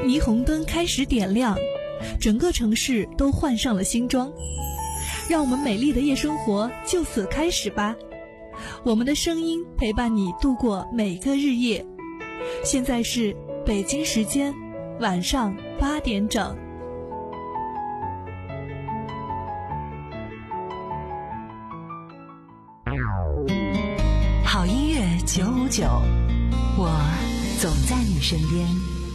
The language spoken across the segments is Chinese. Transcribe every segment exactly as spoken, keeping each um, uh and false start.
霓虹灯开始点亮，整个城市都换上了新装。让我们美丽的夜生活就此开始吧，我们的声音陪伴你度过每个日夜。现在是北京时间晚上八点整。 好音乐九五九，我总在你身边。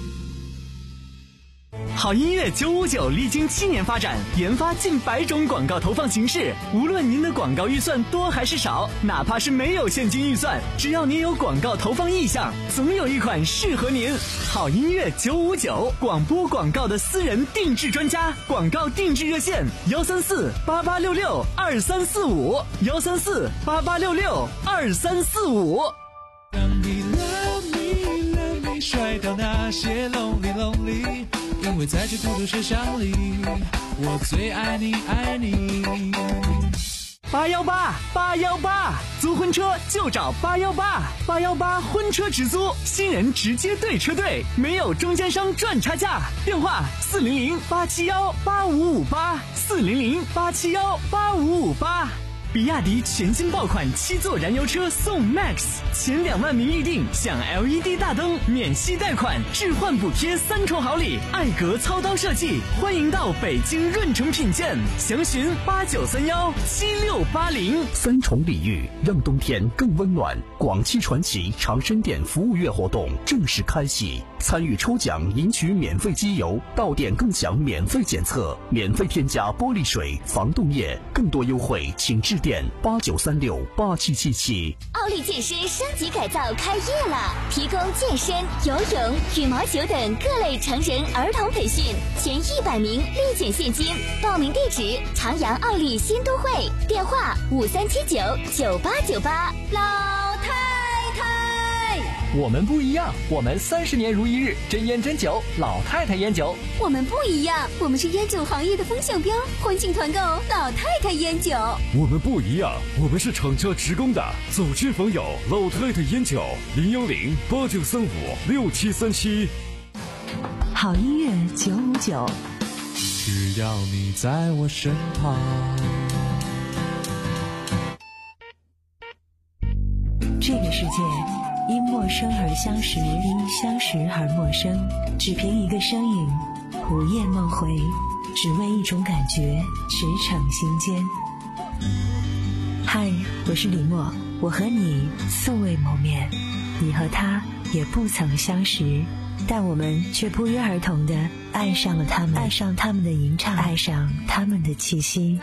好音乐九五九历经七年发展，研发近百种广告投放形式。无论您的广告预算多还是少，哪怕是没有现金预算，只要您有广告投放意向，总有一款适合您。好音乐九五九，广播广告的私人定制专家，广告定制热线幺三四八八六六二三四五幺三四八八六六二三四五。 让你 love me love me 甩掉那些 lonely lonely，因为在这孤独车厢里，我最爱你爱你。 八幺八八幺八，租婚车就找八幺八，八幺八婚车直租，新人直接对车队，没有中间商赚差价。电话四零零八七幺八五五八，四零零八七幺八五五八。比亚迪全新爆款七座燃油车送 Max， 前两万名预定享 L E D 大灯，免息贷款，置换补贴三重好礼，艾格操刀设计，欢迎到北京润城品鉴，详询八九三幺七六八零。 三重礼遇让冬天更温暖，广汽传祺长生店服务月活动正式开启，参与抽奖赢取免费机油，到店更享免费检测，免费添加玻璃水、防冻液，更多优惠请致电八九三六八七七七。 奥利健身升级改造开业了，提供健身、游泳、羽毛球等各类成人儿童培训，前一百名立减现金。报名地址：长阳奥利新都会，电话五三七九九八九八。老太太， 我们不一样，我们三十年如一日，真烟真酒，老太太烟酒。 我们不一样，我们是烟酒行业的风向标，欢庆团购老太太烟酒。 我们不一样，我们是厂家职工的，走亲访友，老太太烟酒，零幺零八九三五六七三七。 好音乐九五九， 只要你在我身旁。 这个世界因陌生而相识，因相识而陌生，只凭一个身影，午夜梦回，只为一种感觉，驰骋心间。嗨，我是李默，我和你素未谋面，你和他也不曾相识，但我们却不约而同地爱上了他们，爱上他们的吟唱，爱上他们的气息。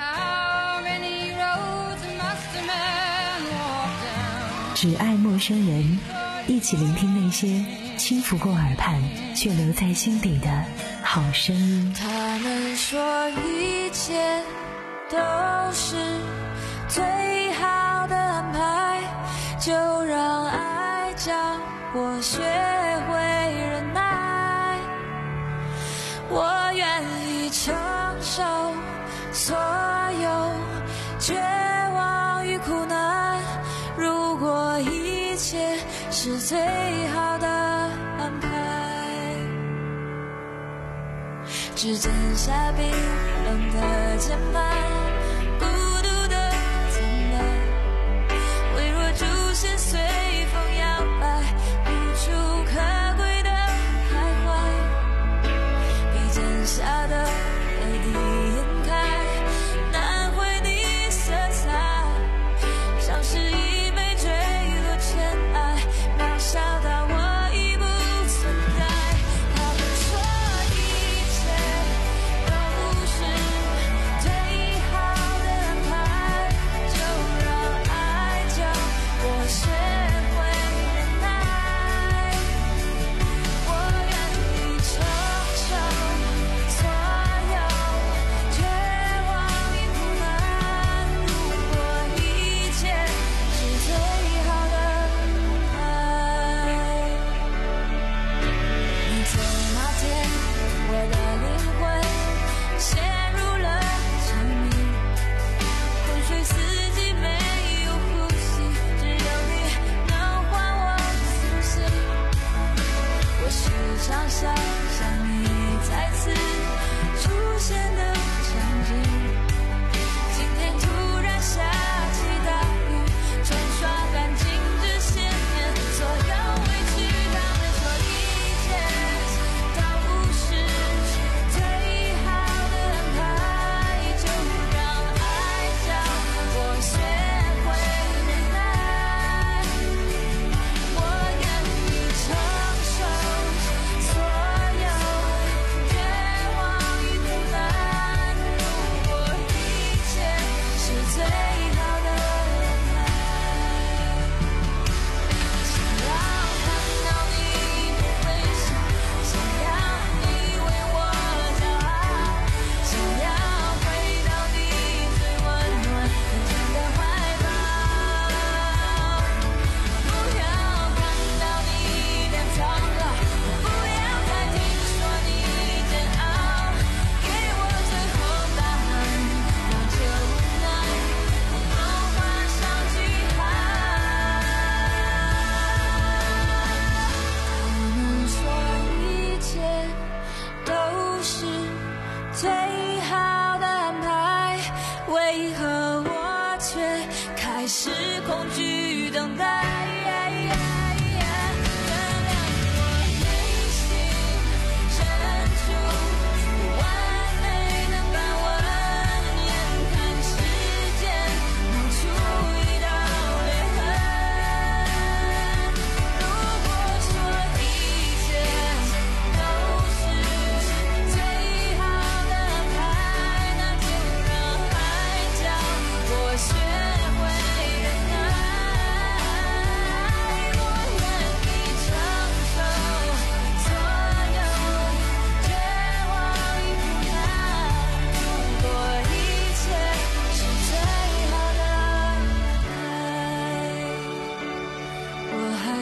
只爱陌生人，一起聆听那些轻拂过耳畔却留在心底的好声音。 他们说一切都是最好的安排，就让爱教我学会忍耐，我愿意承受所有绝望与苦难，如果一切是最好的安排，指尖下冰冷的键盘，孤独的怎么微弱出现，随风摇摆，无处可归的徘徊，笔尖下的泪滴掩盖难回你色彩，像是一枚坠落尘埃，渺小到我已不存在。他们说一切都是最好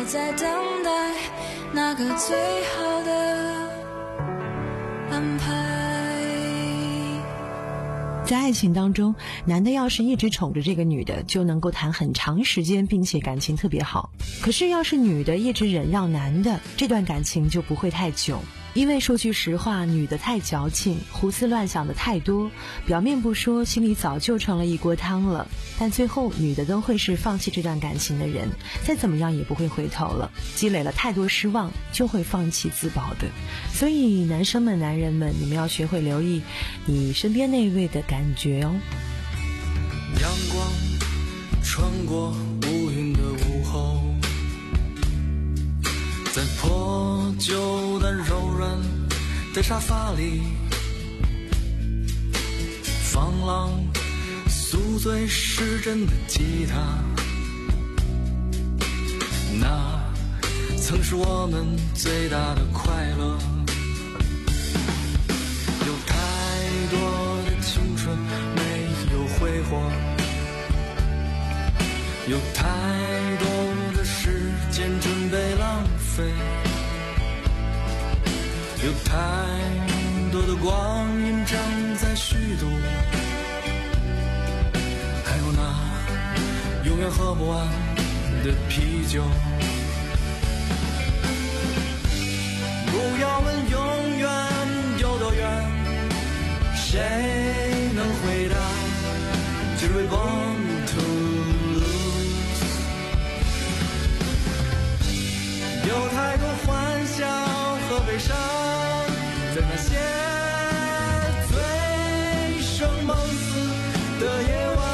我在等待那个最好的安排。 在爱情当中，男的要是一直宠着这个女的，就能够谈很长时间，并且感情特别好。可是要是女的一直忍让男的，这段感情就不会太久。因为说句实话，女的太矫情，胡思乱想的太多，表面不说，心里早就成了一锅汤了。但最后女的都会是放弃这段感情的人，再怎么样也不会回头了，积累了太多失望，就会放弃自保的。所以男生们男人们，你们要学会留意你身边那位的感觉哦。 阳光穿过乌云的午后，在破旧但柔软的沙发里，放浪宿醉失真的吉他，那曾是我们最大的快乐。有太多的青春没有挥霍，有太多的时间准备浪费，有太多的光阴正在虚度，还有那永远喝不完的啤酒。不要问永远有多远，谁能回答？只为 born to lose。 有太多欢笑和悲伤，在那些醉生梦死的夜晚。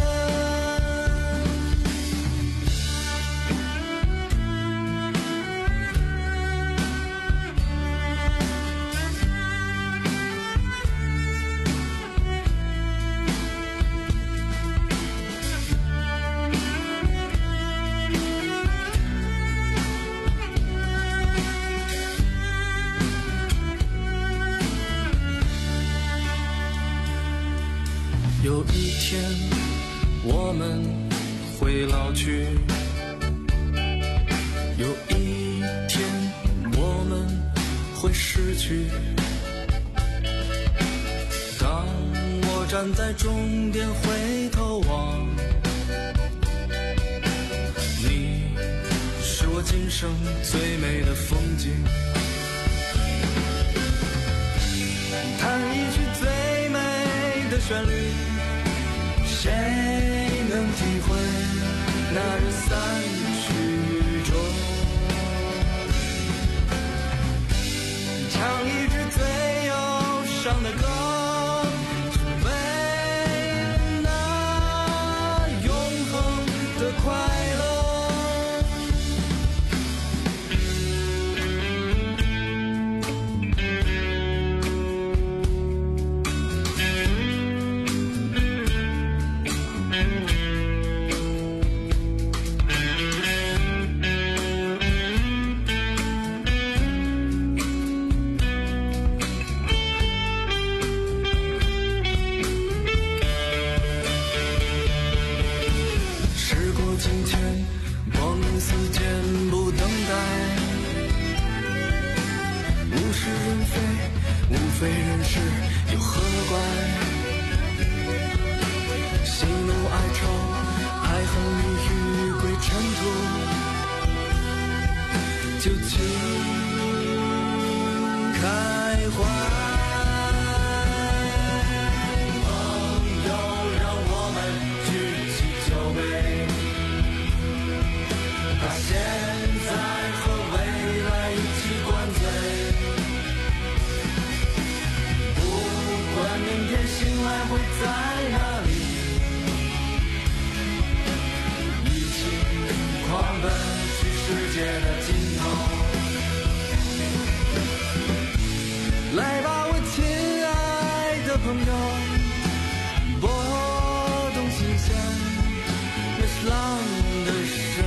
有一天我们会老去，有一天我们会失去。当我站在终点回头望，你是我今生最美的风景。弹一曲最美的旋律，谁能体会那日散去中？唱一支最忧伤的歌，只为了那永恒的快乐。非人世又何怪？喜怒哀愁，爱恨离欲归尘土，就请开怀。朋友，让我们举起酒杯，把现在和未来一起灌醉。明天醒来会在哪里？一起狂奔去世界的尽头。来吧，我亲爱的朋友，拨动心弦，那是浪的声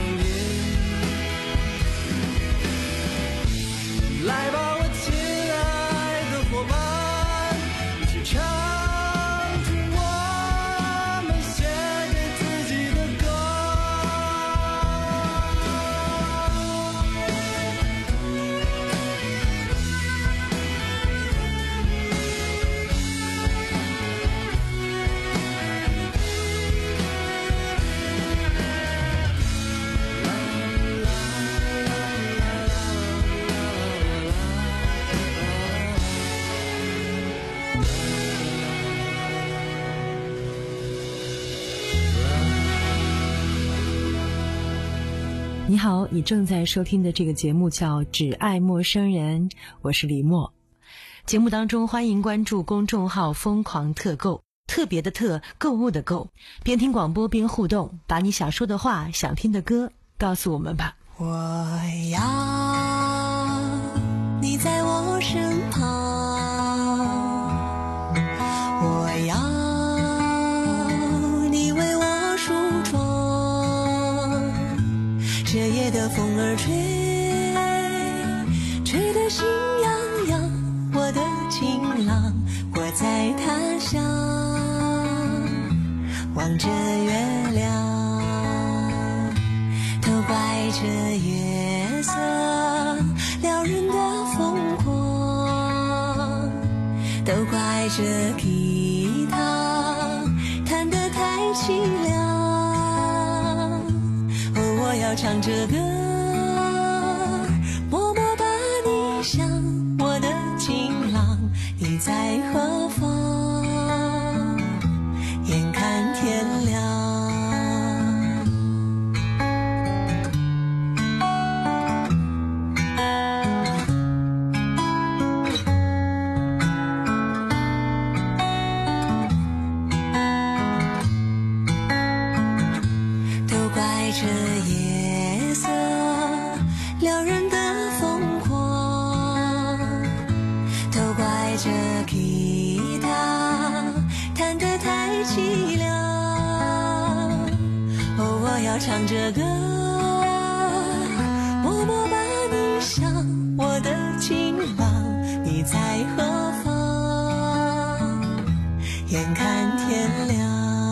音。来吧，我亲爱的伙伴，唱出我们写给自己的歌。 你好，你正在收听的这个节目叫《只爱陌生人》，我是李默。节目当中欢迎关注公众号疯狂特购，特别的特，购物的购，边听广播边互动，把你想说的话、想听的歌告诉我们吧。 我要你在我身旁，我要你为我梳妆，这夜的风儿吹，吹得心痒痒，我的情郎，我在他乡望着月亮，都怪这月色撩人的疯狂，都怪这吉他弹得太凄凉。哦，我要唱着歌，默默把你想，我的情郎，你在何方？眼看天亮。这夜色撩人的疯狂，都怪这吉他弹得太凄凉。哦，我要唱着歌，默默把你想，我的情郎，你在何方？眼看天亮。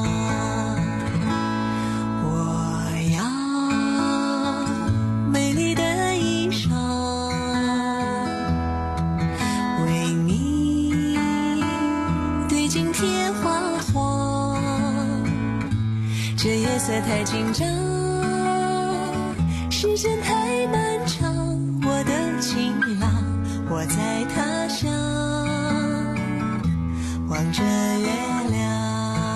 这夜色太紧张，时间太漫长，我的情郎，我在他乡望着月亮。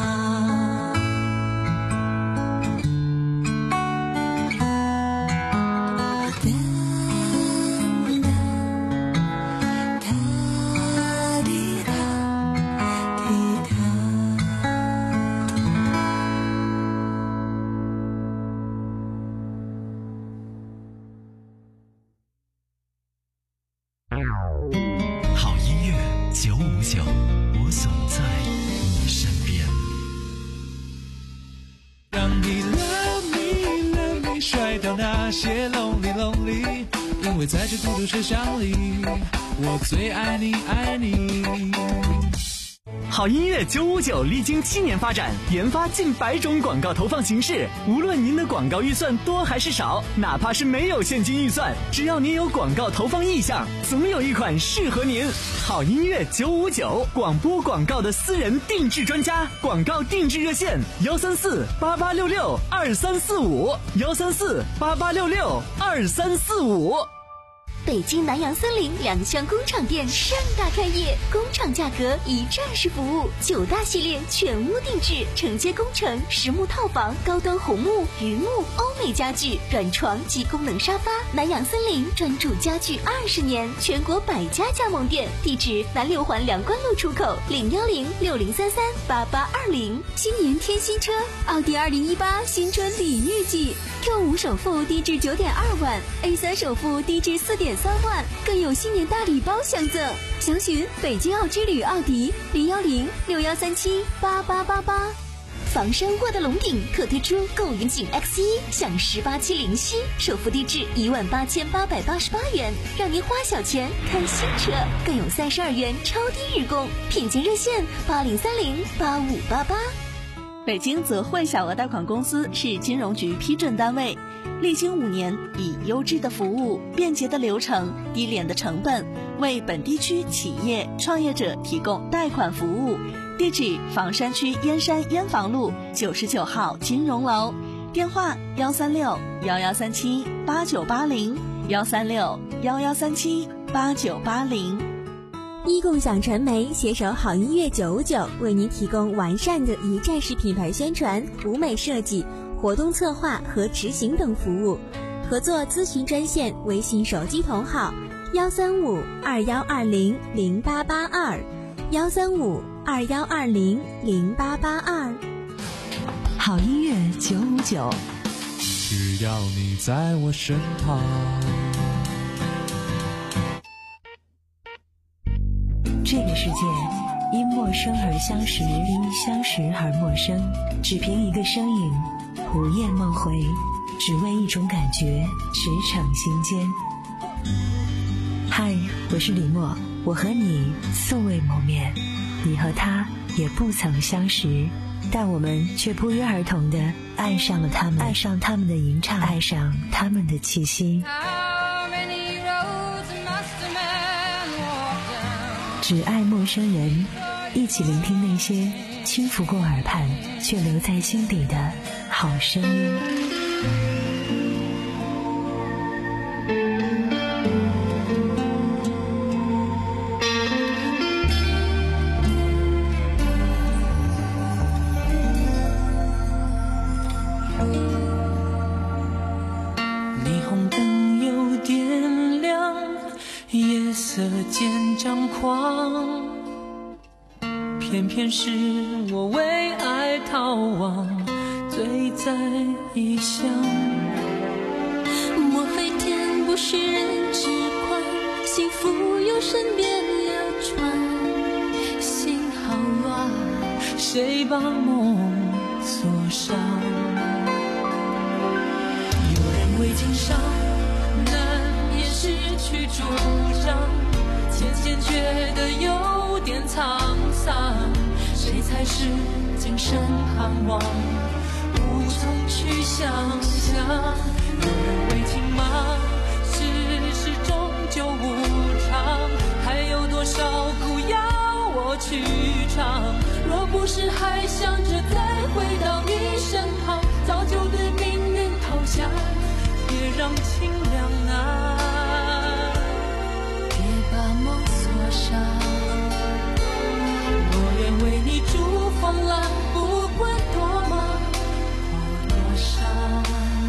好音乐九五九，我总在你身边。 让你 love me love me 甩掉那些 lonely lonely， 因为在这孤独车厢里，我最爱你爱你。 好音乐九五九历经七年发展，研发近百种广告投放形式。无论您的广告预算多还是少，哪怕是没有现金预算，只要您有广告投放意向，总有一款适合您。好音乐九五九，广播广告的私人定制专家，广告定制热线幺三四八八六六二三四五幺三四八八六六二三四五。 北京南洋森林两厢工厂店盛大开业，工厂价格一站式服务，九大系列全屋定制，承接工程、实木套房、高端红木、榆木、欧美家具、软床及功能沙发。南洋森林专注家具二十年，全国百家加盟店，地址南六环梁关路出口零幺零六零三三八八二零。新年添新车，奥迪二零一八新春礼遇季 ，Q 五首付低至九点二万 ，A 三首付低至四点三万，更有新年大礼包相赠。详询北京奥之旅奥迪零幺零六幺三七八八八八。房山沃德龙顶特推出购云景 X 一，享十八期零息，首付低至一万八千八百八十八元，让您花小钱看新车，更有三十二元超低日供，品鉴热线八零三零八五八八。 北京泽汇小额贷款公司是金融局批准单位，历经五年，以优质的服务、便捷的流程、低廉的成本，为本地区企业创业者提供贷款服务。地址：房山区燕山燕房路九十九号金融楼，电话：幺三六幺幺三七八九八零幺三六幺幺三七八九八零。 一共享传媒携手好音乐九五九，为您提供完善的一站式品牌宣传、舞美设计、活动策划和执行等服务。 合作咨询专线微信手机同号幺三五二幺二零零八八二幺三五二幺二零零八八二。 好音乐九五九， 只要你在我身旁。 这个世界因陌生而相识，因相识而陌生，只凭一个身影，午夜梦回，只为一种感觉，驰骋心间。嗨，我是李默，我和你素未谋面，你和他也不曾相识，但我们却不约而同地爱上了他们，爱上他们的吟唱，爱上他们的气息。只爱陌生人，一起聆听那些轻拂过耳畔却留在心底的好声音。 霓虹灯又点亮，夜色渐张狂，偏偏是我为爱逃亡，醉在异乡。 莫非天不许人痴狂，幸福由身边流传，心好乱， 谁把梦锁上？有人为情伤，难免失去主张，渐渐觉得有点沧桑，谁才是今生盼望，无从去想象。有人为情忙，世事终究无常，还有多少苦要我去尝？若不是还想着再回到你身旁，早就对命运投降。别让情凉啊， 别把梦锁上。 我愿为你筑风浪，不管多忙或多伤。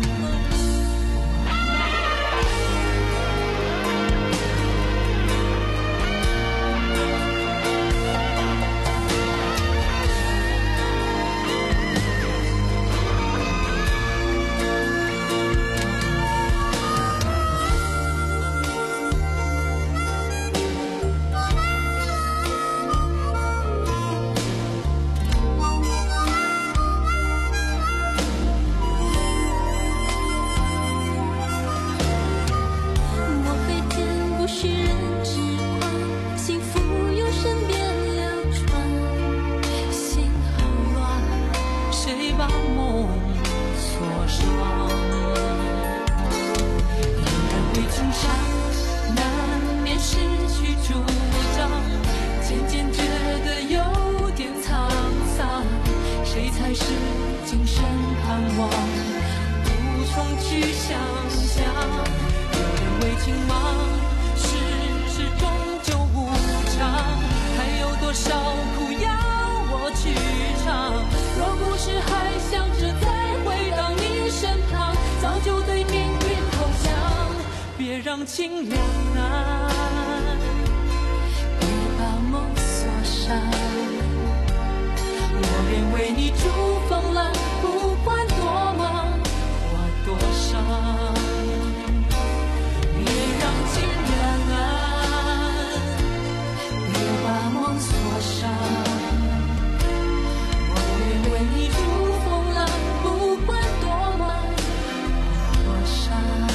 让情凉啊， 别把梦锁上。 我愿为你筑风浪，不管多忙或多伤。别让情凉啊，别把梦锁上。我愿为你筑风浪，不管多忙或多伤。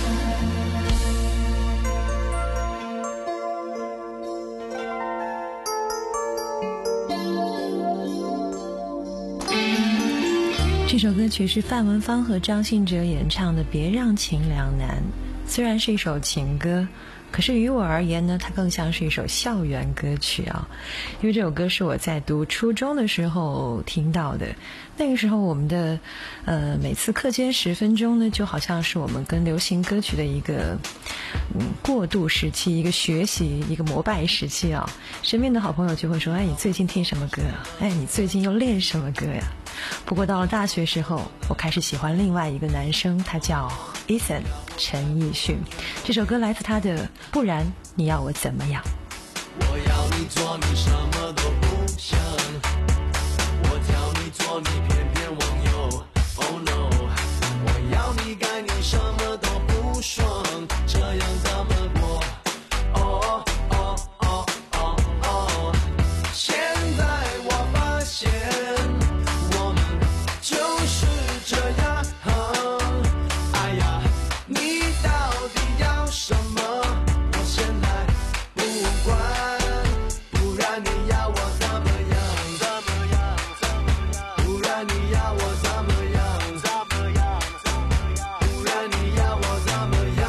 这首歌曲是范文芳和张信哲演唱的《别让情两难》，虽然是一首情歌，可是于我而言呢，它更像是一首校园歌曲啊。因为这首歌是我在读初中的时候听到的，那个时候我们的呃每次课间十分钟呢，就好像是我们跟流行歌曲的一个嗯过渡时期，一个学习，一个膜拜时期啊。身边的好朋友就会说：“哎，你最近听什么歌啊？哎，你最近又练什么歌呀？”不过到了大学时候，我开始喜欢另外一个男生，他叫 Ethan 陈奕迅，这首歌来自他的《不然你要我怎么样》。 我要你做你什么都不想，我挑你做你偏偏忘忧。Oh no， 我要你该你什么都不爽，这样怎么过？哦哦哦哦哦，现在我发现我们就是这样。哎呀，你到底要什么？我现在不管。不然你要我怎么样？怎么样？怎么样？不然你要我怎么样？怎么样？怎么样？不然你要我怎么样？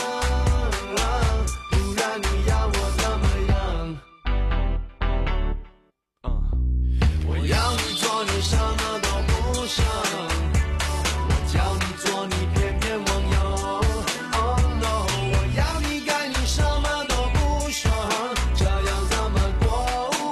不然你要我怎么样？我要你做你什么都不想，我叫你做你偏偏忘忧。Oh no， 我要你该你什么都不爽，这样怎么过？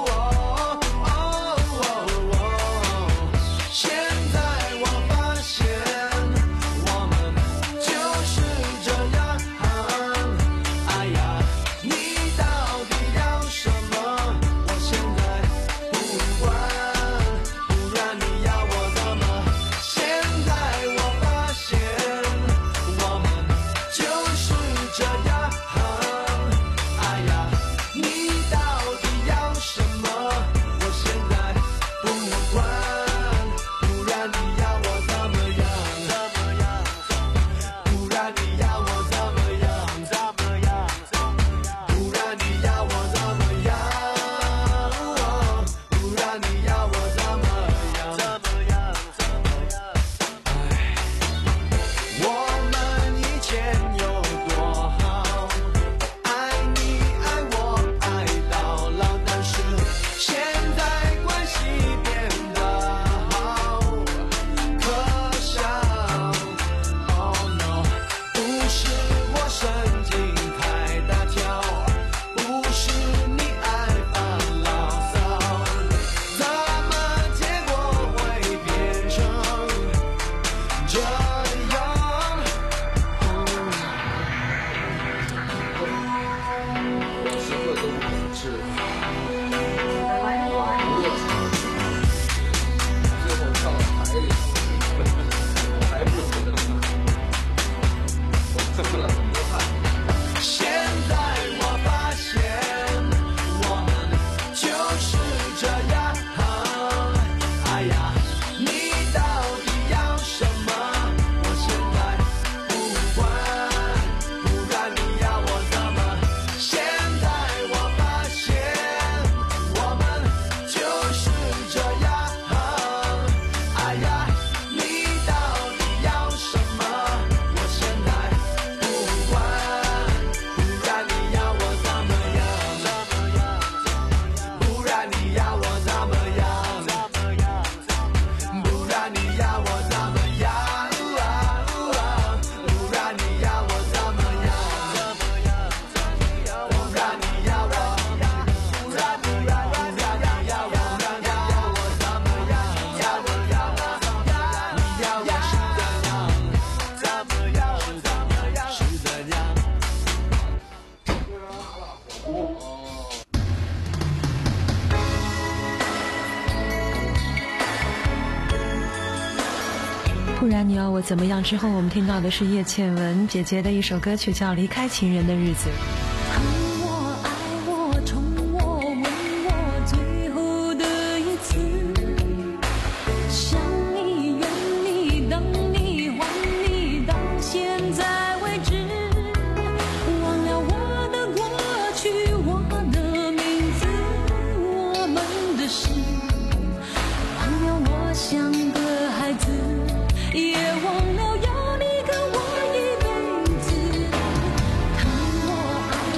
现在我发现我们就是这样。哎呀，你到底要什么？我现在不管，不然你要我怎么？现在我发现我们就是这样。哎呀，你到底要什么？我现在不管，不然你要我怎么样？怎么样？不然你要我怎么样？怎么样？不然你要我怎么样？不然你要我怎么样？怎么样？怎么样？我们以前有多好，爱你爱我爱到老，但是现在关系变得好可笑。Oh no， 不是我神经太大条，不是你爱发牢骚，怎么结果会变成这样？时刻都不控制，最后上了台里，还不觉得我出了很多汗。现在我发现我们就是这样。哎呀，你到底要什么？我现在不管，不然你要我怎么？现在我发现我们就是这样。哎呀，你到底要什么？我现在不管，不然你要我怎么样？怎么样？不然你要我怎么样？怎么样？不然你要我怎么样？不然你要我怎么样？怎么样？不然你要我，不然你要我，不然你要我，不然你要我怎么样？要我要我，你要我是怎样？怎么样？怎么样？是怎样？ 不然你要我怎么样？之后我们听到的是叶倩文姐姐的一首歌曲，叫《离开情人的日子》。 恨我、爱我、宠我、吻我，最后的一次，想你、怨你、等你、还你，到现在为止，忘了我的过去，我的名字，我们的事，忘了我像个孩子，也忘了要你跟我一辈子。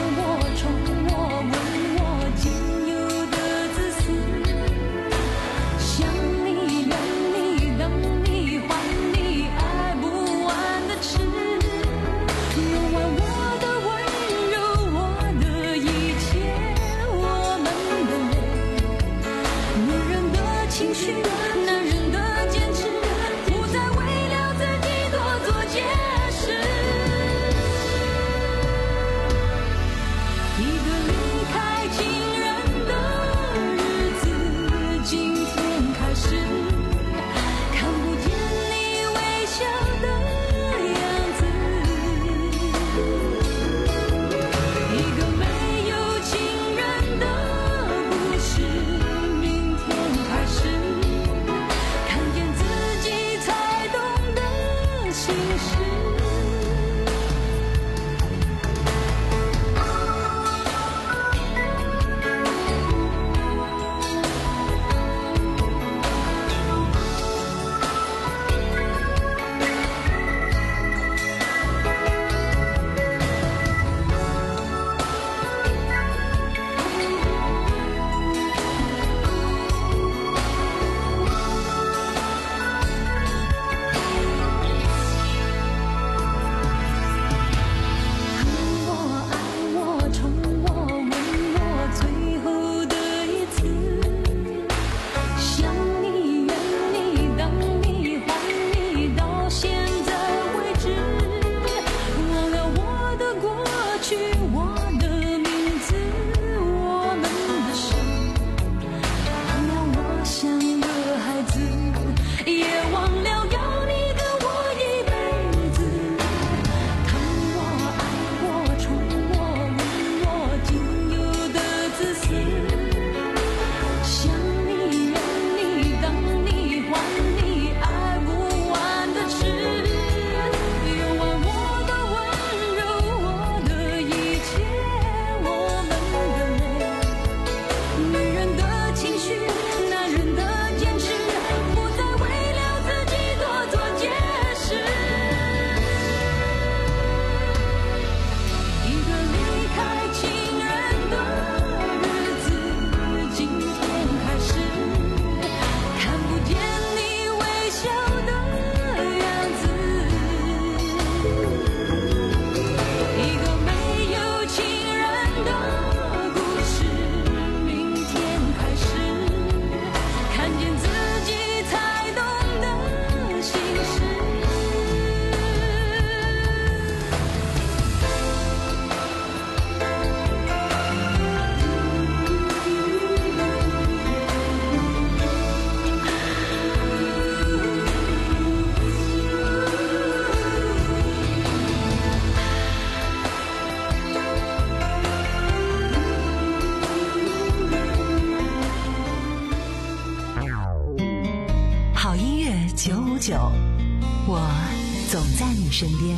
去我的名字，我们的手忘了我像个孩子，也忘了要你跟我一辈子。疼我爱我宠我吻我仅有的自私，想你怨你当你还你爱不完的痴，用完我的温柔我的一切我们的泪，女人的情绪男人的坚持，不再为了自己多做解释。一个离开情人的日子，今天开始看不见你微笑的样子。一个没有情人的故事，明天开始看见自己才懂得心事。 好音乐九五九，我总在你身边。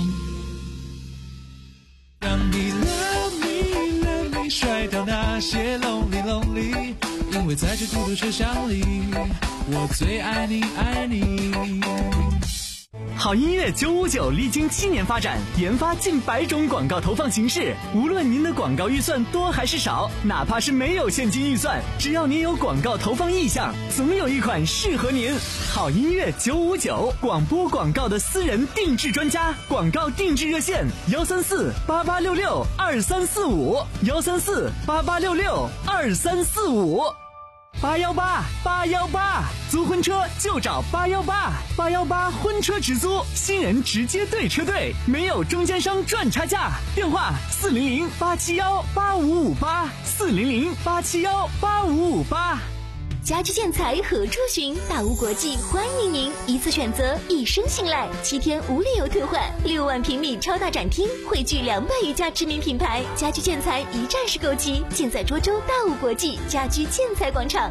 让你 love me love me 甩掉那些 lonely lonely， 因为在这孤独车厢里，我最爱你爱你。 好音乐九五九历经七年发展，研发近百种广告投放形式。无论您的广告预算多还是少，哪怕是没有现金预算，只要您有广告投放意向，总有一款适合您。好音乐九五九，广播广告的私人定制专家，广告定制热线：幺三四八八六六二三四五，幺三四八八六六二三四五。八幺八八幺八，租婚车就找八幺八，八幺八婚车直租，新人直接对车队，没有中间商赚差价。电话四零零八七幺八五五八，四零零八七幺八五五八。 家居建材何处寻？大屋国际欢迎您，一次选择，一生信赖，七天无理由退换，六万平米超大展厅，汇聚两百余家知名品牌，家居建材一站式购齐，尽在涿州大屋国际家居建材广场。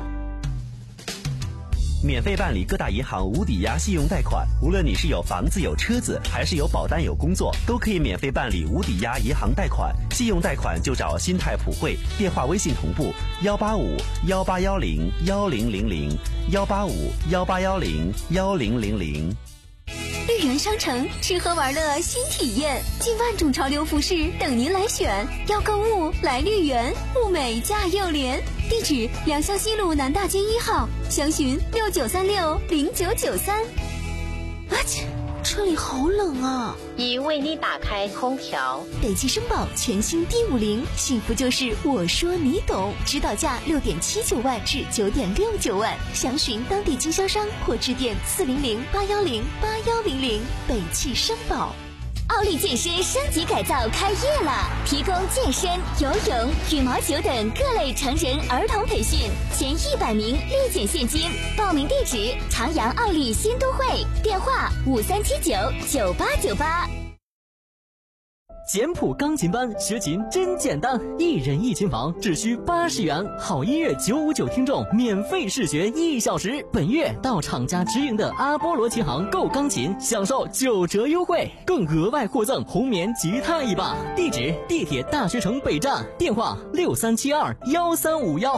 免费办理各大银行无抵押信用贷款，无论你是有房子有车子，还是有保单有工作，都可以免费办理无抵押银行贷款。信用贷款就找新泰普惠，电话微信同步幺八五幺八幺零幺零零零幺八五幺八幺零幺零零零。 绿园商城吃喝玩乐新体验，近万种潮流服饰等您来选。要购物来绿园，物美价又廉。地址：良乡西路南大街一号，详询六九三六零九九三。啊切，车里好冷啊！ 已为你打开空调。 北汽绅宝全新 D 五零，幸福就是我说你懂，指导价六点七九万至九点六九万，详询当地经销商或致电四零零八幺零八幺零零。北汽绅宝。 奥利健身升级改造开业了，提供健身、游泳、羽毛球等各类成人儿童培训，前一百名立减现金。报名地址：长阳奥利新都会，电话五三七九九八九八。 简谱钢琴班学琴真简单，一人一琴房只需八十元，好音乐九五九听众免费试学一小时。本月到厂家直营的阿波罗琴行购钢琴，享受九折优惠，更额外获赠红棉吉他一把。地址：地铁大学城北站，电话六三七二幺三五幺。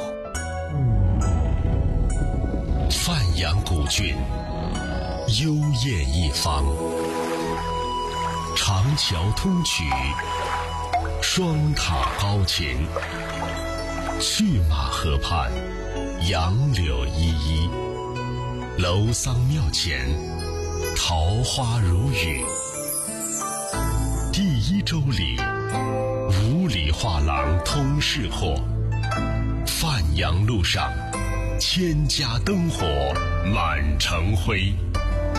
范阳古郡，幽艳一方。长桥通衢，双塔高擎，去马河畔，杨柳依依，楼桑庙前，桃花如雨。第一周里，五里画廊通市货，范阳路上，千家灯火满城辉。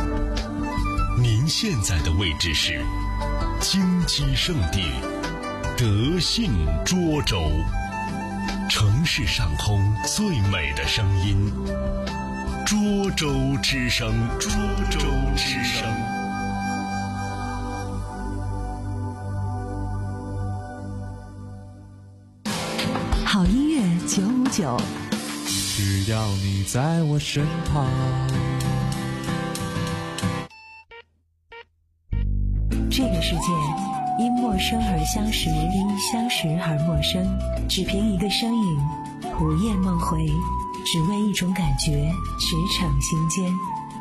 您现在的位置是金鸡圣地， 德信涿州，城市上空最美的声音，涿州之声，涿州之声。 好音乐九五九， 只要你在我身旁。 这个世界因陌生而相识，因相识而陌生，只凭一个身影，午夜梦回，只为一种感觉，驰骋心间。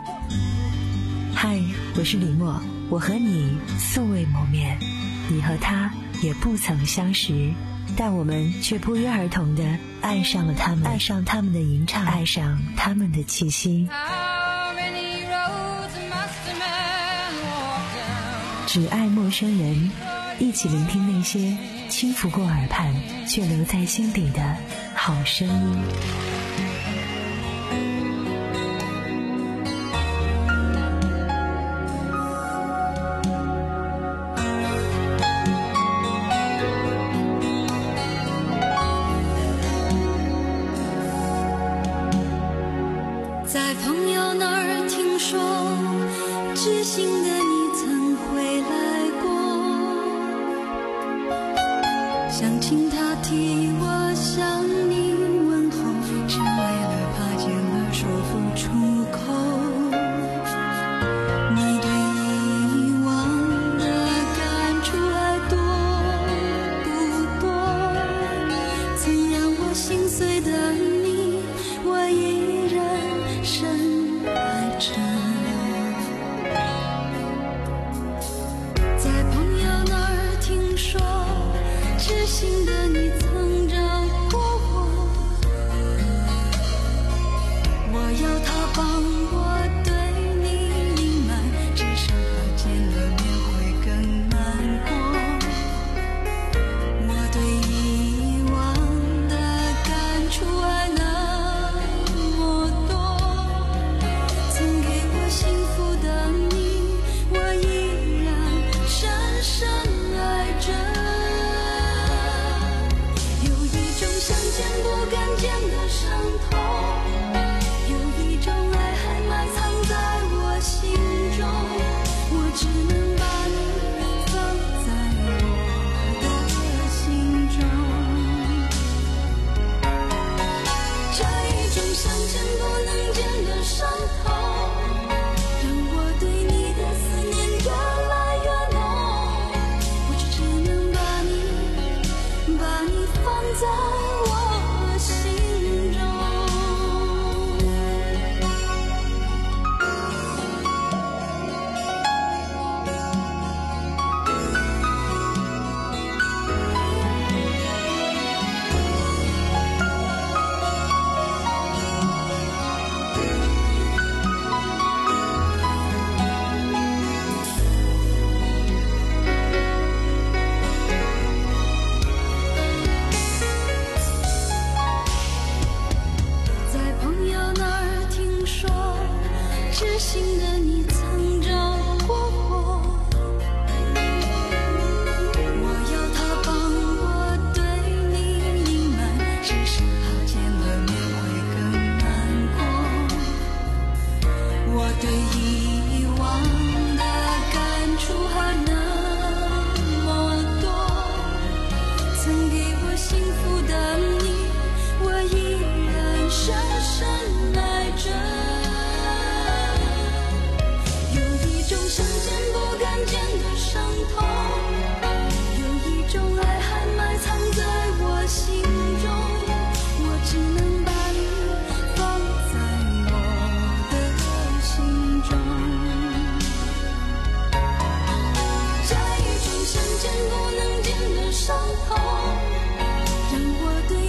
嗨，我是李默，我和你素未谋面，你和他也不曾相识，但我们却不约而同地爱上了他们，爱上他们的吟唱，爱上他们的气息。只爱陌生人，一起聆听那些轻拂过耳畔却留在心底的好声音。 在朋友那儿听说，知心的你曾回来过，想请他替我向你问候，只为了怕见了说不出口。你对以往的感触还多不多？曾让我心碎的你，我依然深爱着。在朋友那儿听说，知心的你曾找过我，我要他帮我对你隐瞒，至少他见了面会更难过。我对以往的感触还那么多，曾给我幸福的你，我依然深深爱着。有一种想见不敢见的伤痛，有一种爱还埋藏在我心中，我只能把你放在我的心中。这一种想见不能见的伤痛，让我对你的思念越来越浓，我只只能把你把你放在我心中。在朋友那儿听说，知心的你曾找过我，我要他帮我对你隐瞒，只是怕见了面会更难过。我对以往的感触还那么多，曾给我幸福的你，我依然深深爱着。有一种想见不敢见的伤痛，有一种爱还埋藏在我心中，我只能把你放在我的心中。这一种想见不能见的伤痛，让我对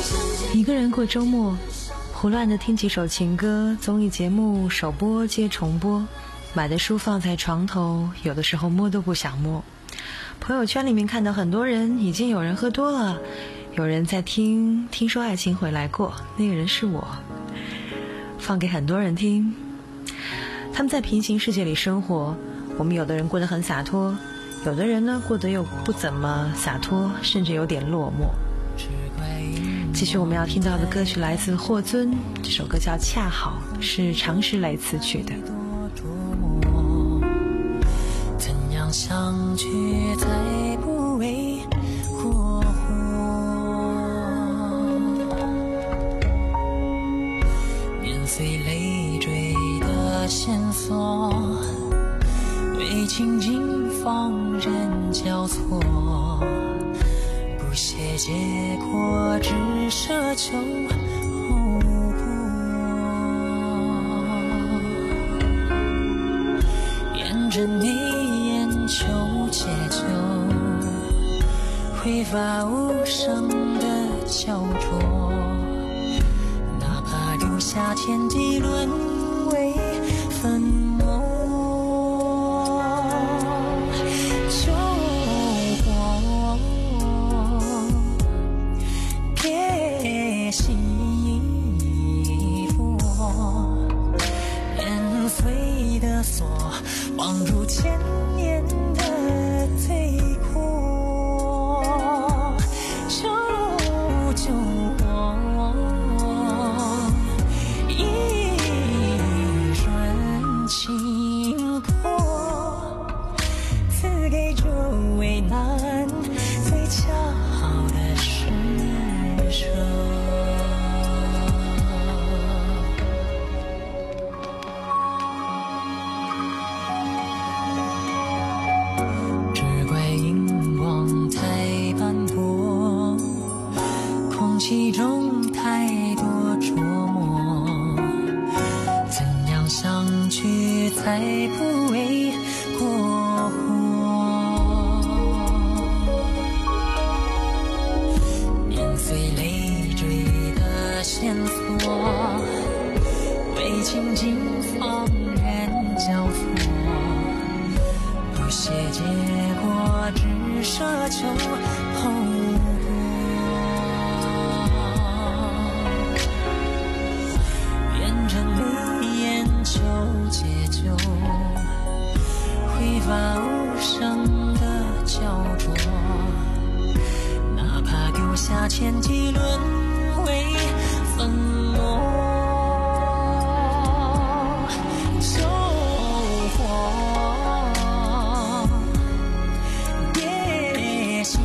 一个人过周末，胡乱的听几首情歌，综艺节目首播接重播，买的书放在床头，有的时候摸都不想摸。朋友圈里面看到很多人，已经有人喝多了，有人在听听说爱情回来过，那个人是我，放给很多人听。他们在平行世界里生活，我们有的人过得很洒脱，有的人呢过得又不怎么洒脱，甚至有点落寞。继续我们要听到的歌曲来自霍尊，这首歌叫《恰好》，是常石磊词曲的。 怎样相聚才不为过火？碾碎累赘的线索，为情境放任交错，不屑结果，只奢求后果。沿着眉眼求解救，挥发无声的焦灼，哪怕留下天地沦为粉末。救我，别熄火，碾碎的锁，绑住千年的罪过。救救我，一瞬情破，赐给这为难最恰好的施舍。只怪荧光太斑驳，空气中太多琢磨，怎样相聚才不为过火？碾碎累赘的线索，为情境放任交错，不屑结果，只奢求后果。沿着眉眼求解救，挥发无声的焦灼，哪怕丢下千体沦为粉末。救火，别熄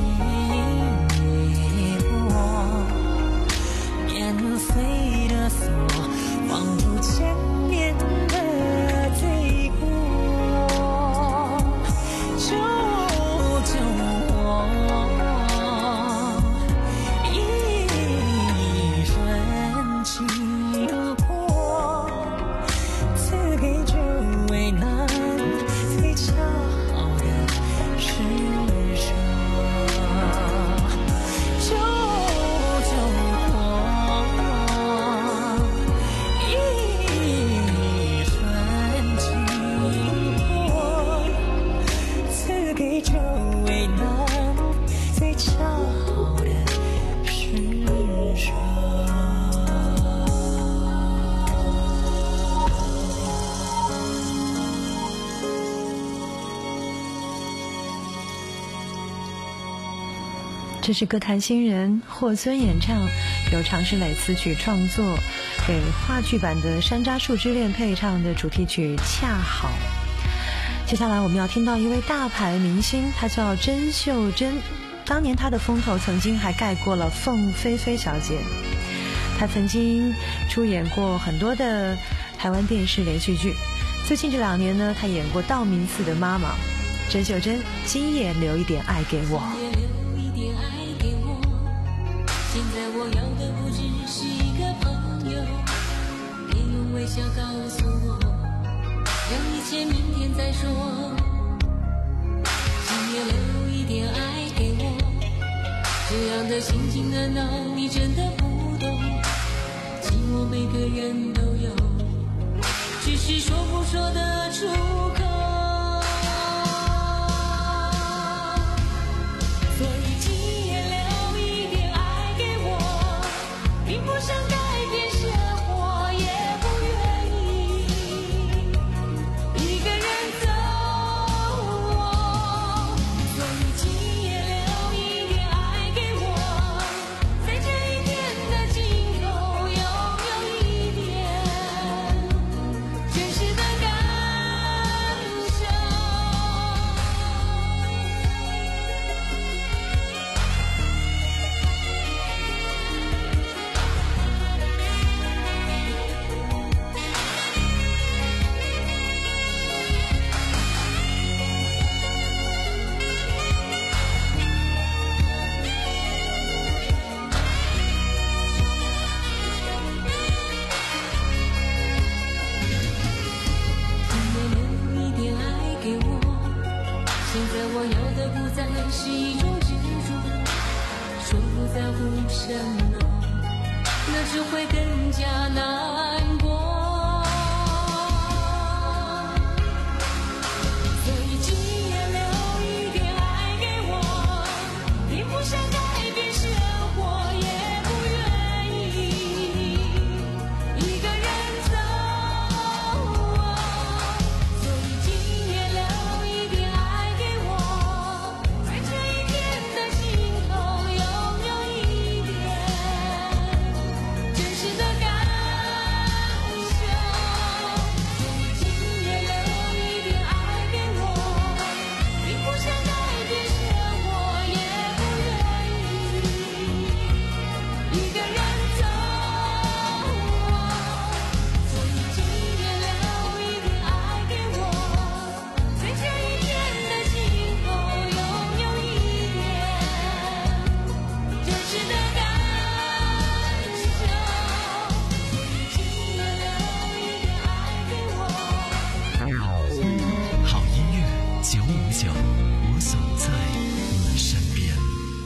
火，碾碎的锁，绑住千年的罪过。救救我，一瞬情破，赐给这为难最恰好的施舍。救救我，一瞬情破，赐给这为难最恰好的施舍。 这是歌坛新人霍尊演唱，由常石磊词曲创作，给话剧版的《山楂树之恋》配唱的主题曲《恰好》。接下来我们要听到一位大牌明星，她叫甄秀珍。当年她的风头曾经还盖过了凤飞飞小姐。她曾经出演过很多的台湾电视连续剧，最近这两年呢，她演过道明寺的妈妈。甄秀珍，今夜留一点爱给我。 现在我要的不只是一个朋友，别用微笑告诉我，让一切明天再说。今夜留一点爱给我，这样的心情难道你真的不我每个人都有，只是说不说得出口。所以今夜留一点爱给我，并不想改变生活，也不愿意一个人走。所以今夜留一点爱给我，在这一天的尽头拥有一点真实的感受。现在我要的不再是一种执着，说不在乎什么，那只会更加难过。所以今夜留一点爱给我，并不想改变生活，也不愿意一个人走。所以今夜留一点爱给我，在这一天的尽头拥有一点真实的感受。所以今夜留一点爱给我，并不想改变生活，也不愿意一个人走。所以今夜留一点爱给我，在这一天的尽头拥有一点真实的感受。所以今夜留一点爱给我。 好音乐九五九，我总在你身边。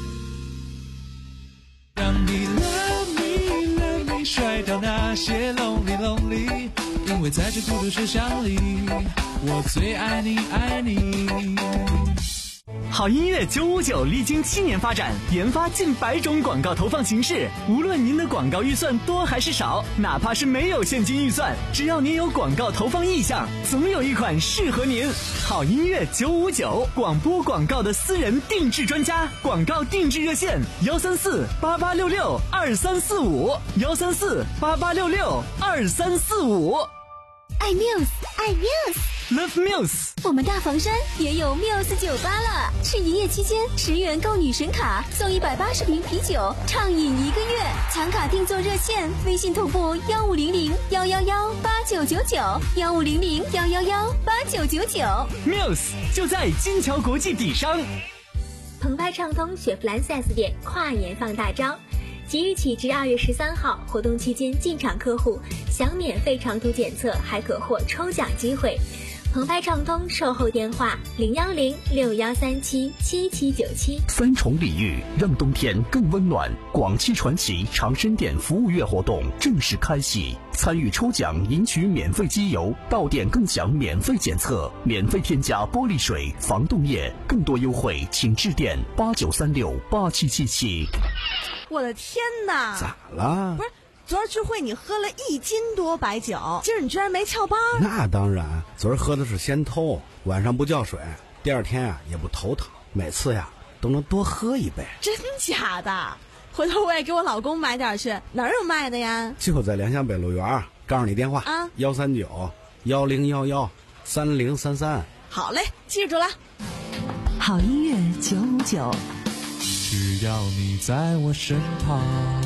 让你 love me love me 甩掉那些 lonely lonely， 因为在这孤独世上里，我最爱你爱你。 好音乐九五九历经七年发展，研发近百种广告投放形式。无论您的广告预算多还是少，哪怕是没有现金预算，只要您有广告投放意向，总有一款适合您。好音乐九五九，广播广告的私人定制专家，广告定制热线：幺三四八八六六二三四五，幺三四八八六六二三四五。 爱 Muse， 爱 Muse，Love Muse。 我们大房山也有 Muse 酒吧了，是一夜期间十元购女神卡，送一百八十瓶啤酒，畅饮一个月。抢卡订座热线：微信同步幺五零零幺幺幺八九九九，幺五零零幺幺幺八九九九。 Muse 就在金桥国际底商。 澎湃畅通雪佛兰 四 S 店跨年放大招。即日起至二月十三号，活动期间进场客户享免费长途检测，还可获抽奖机会。澎湃畅通售后电话：零幺零六幺三七七七九七。 三重礼遇，让冬天更温暖。广汽传祺长生店服务月活动正式开启，参与抽奖赢取免费机油，到店更享免费检测，免费添加玻璃水、防冻液，更多优惠请致电八九三六八七七七。 我的天哪！ 咋了？ 不是，昨儿聚会你喝了一斤多白酒，今儿你居然没翘班？ 那当然，昨儿喝的是仙偷，晚上不叫水，第二天啊也不头疼，每次呀都能多喝一杯。 真假的？回头我也给我老公买点去，哪儿有卖的呀？ 就在良乡北路园，告诉你电话啊，幺三九幺零幺幺三零三三。 好嘞，记住了。 好音乐九五九。 只要你在我身旁。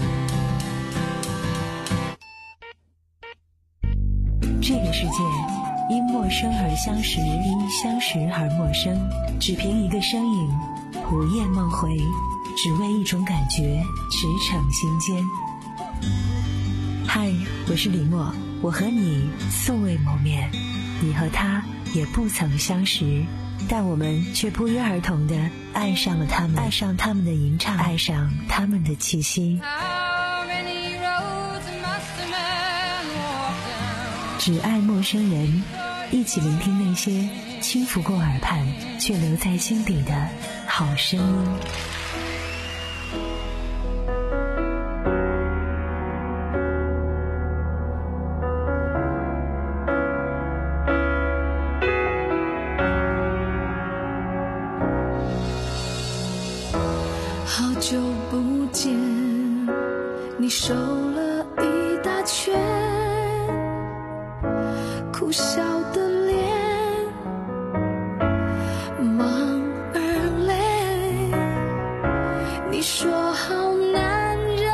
这个世界因陌生而相识，因相识而陌生，只凭一个身影，午夜梦回，只为一种感觉，驰骋心间。嗨，我是李默，我和你素未谋面，你和他也不曾相识，但我们却不约而同地爱上了他们，爱上他们的吟唱，爱上他们的气息。 How many roads must a man 只爱陌生人，一起聆听那些轻拂过耳畔却留在心底的好声音。 好久不见，你瘦了一大圈，苦笑的脸，忙而累。你说好男人，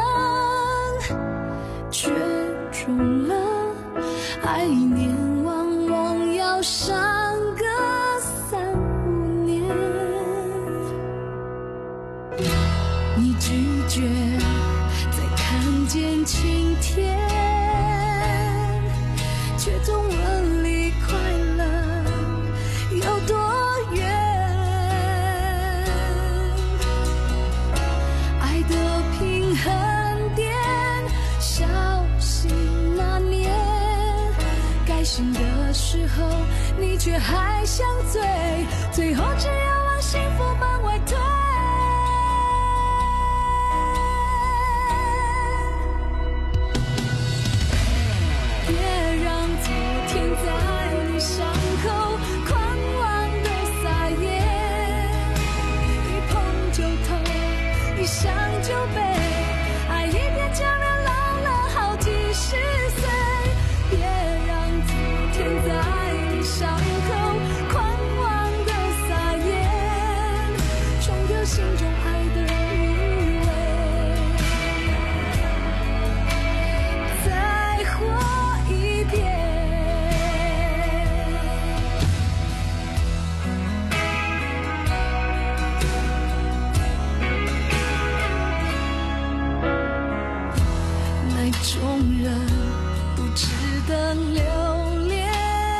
却中了爱一年往往要上个三五年。你拒绝再看见晴天，却总问离快乐有多远。爱的平衡点，小心那年，该醒的时候你却还想醉，最后只要往幸福门外推。想就被爱一遍就让老了好几十岁，别让昨天在你伤口狂妄的撒野，冲掉心中爱的余味，再活一遍。众人不值得留恋，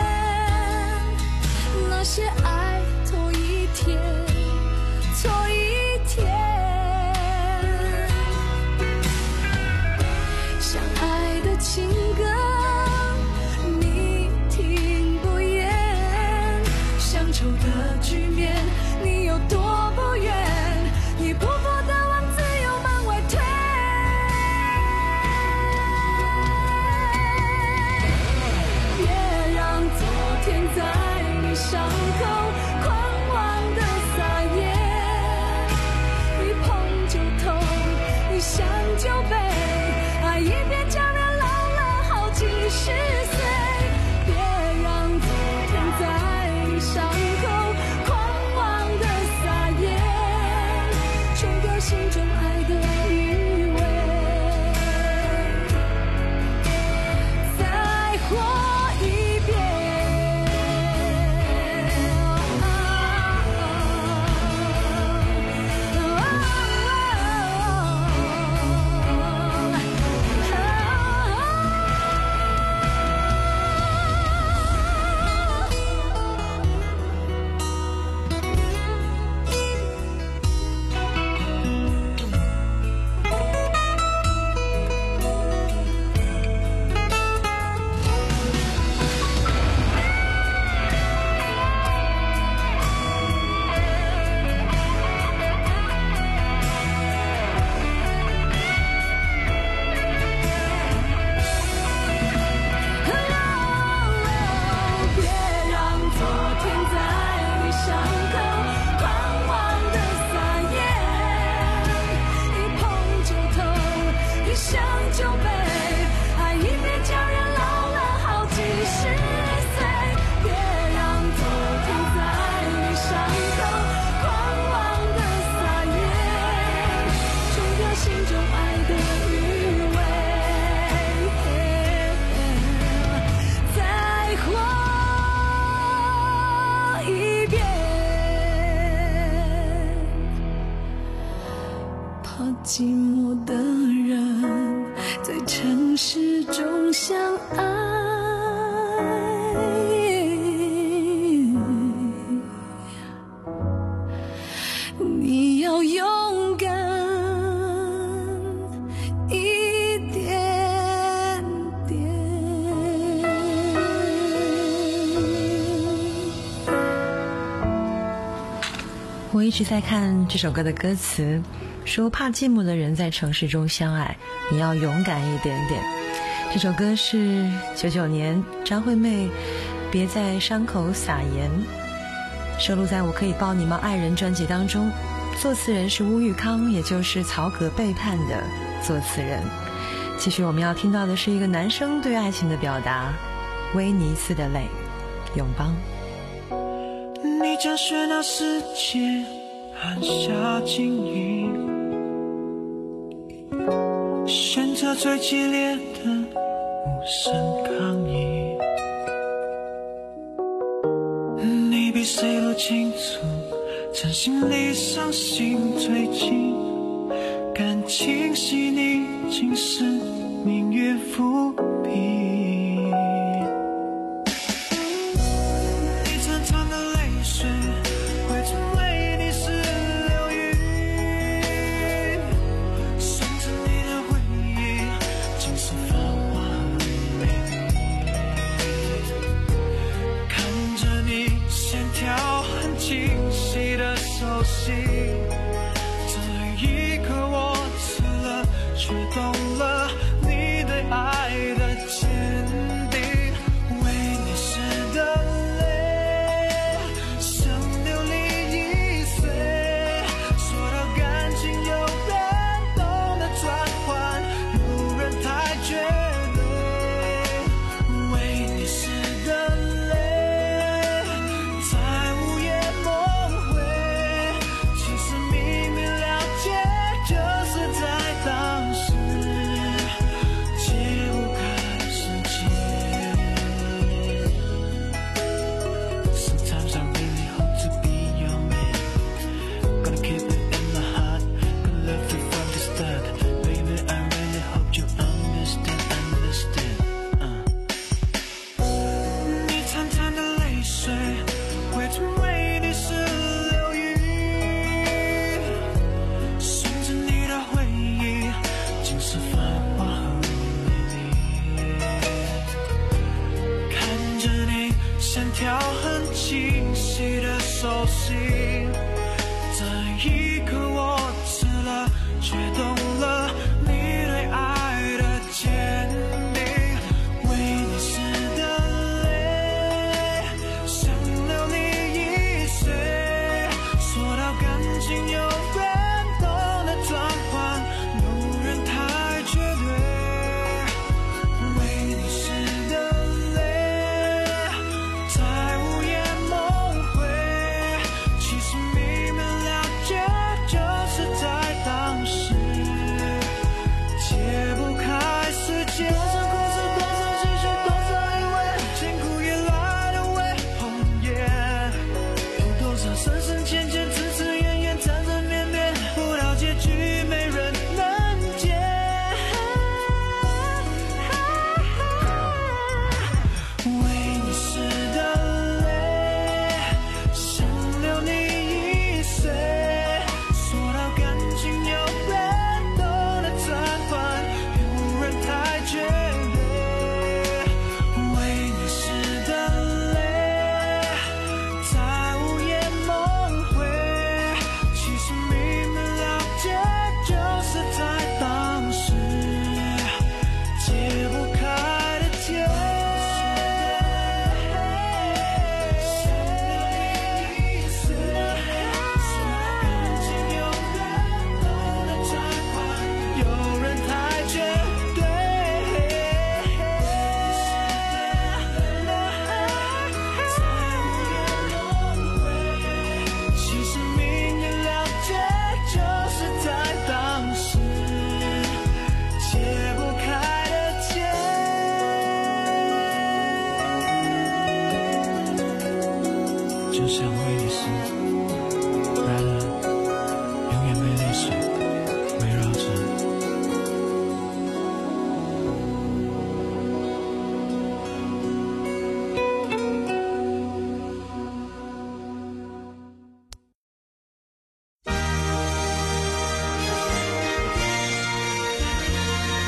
那些爱错一天，错一天，相爱的情歌你听不厌，乡愁的局面你有多不愿，你不负的往自由门外推。在你伤口狂妄的撒野，一碰就痛，一想就悲，爱一遍就让老了好几十岁，别让昨天在你伤口狂妄的撒野，冲掉心中爱的余味，再活一遍。寂寞的人在城市中相爱，你要勇敢一点点。 一直在看这首歌的歌词，说怕寂寞的人在城市中相爱，你要勇敢一点点。这首歌是九九年张惠妹别在伤口撒盐，收录在我可以抱你吗爱人专辑当中，作词人是乌玉康，也就是曹格背叛的作词人。继续我们要听到的是一个男生对爱情的表达，威尼斯的泪，永邦。 你将喧闹世界按下静音，选择最激烈的无声抗议。你比谁都清楚，真心里伤心最近，感情细腻竟是命运伏笔。 就像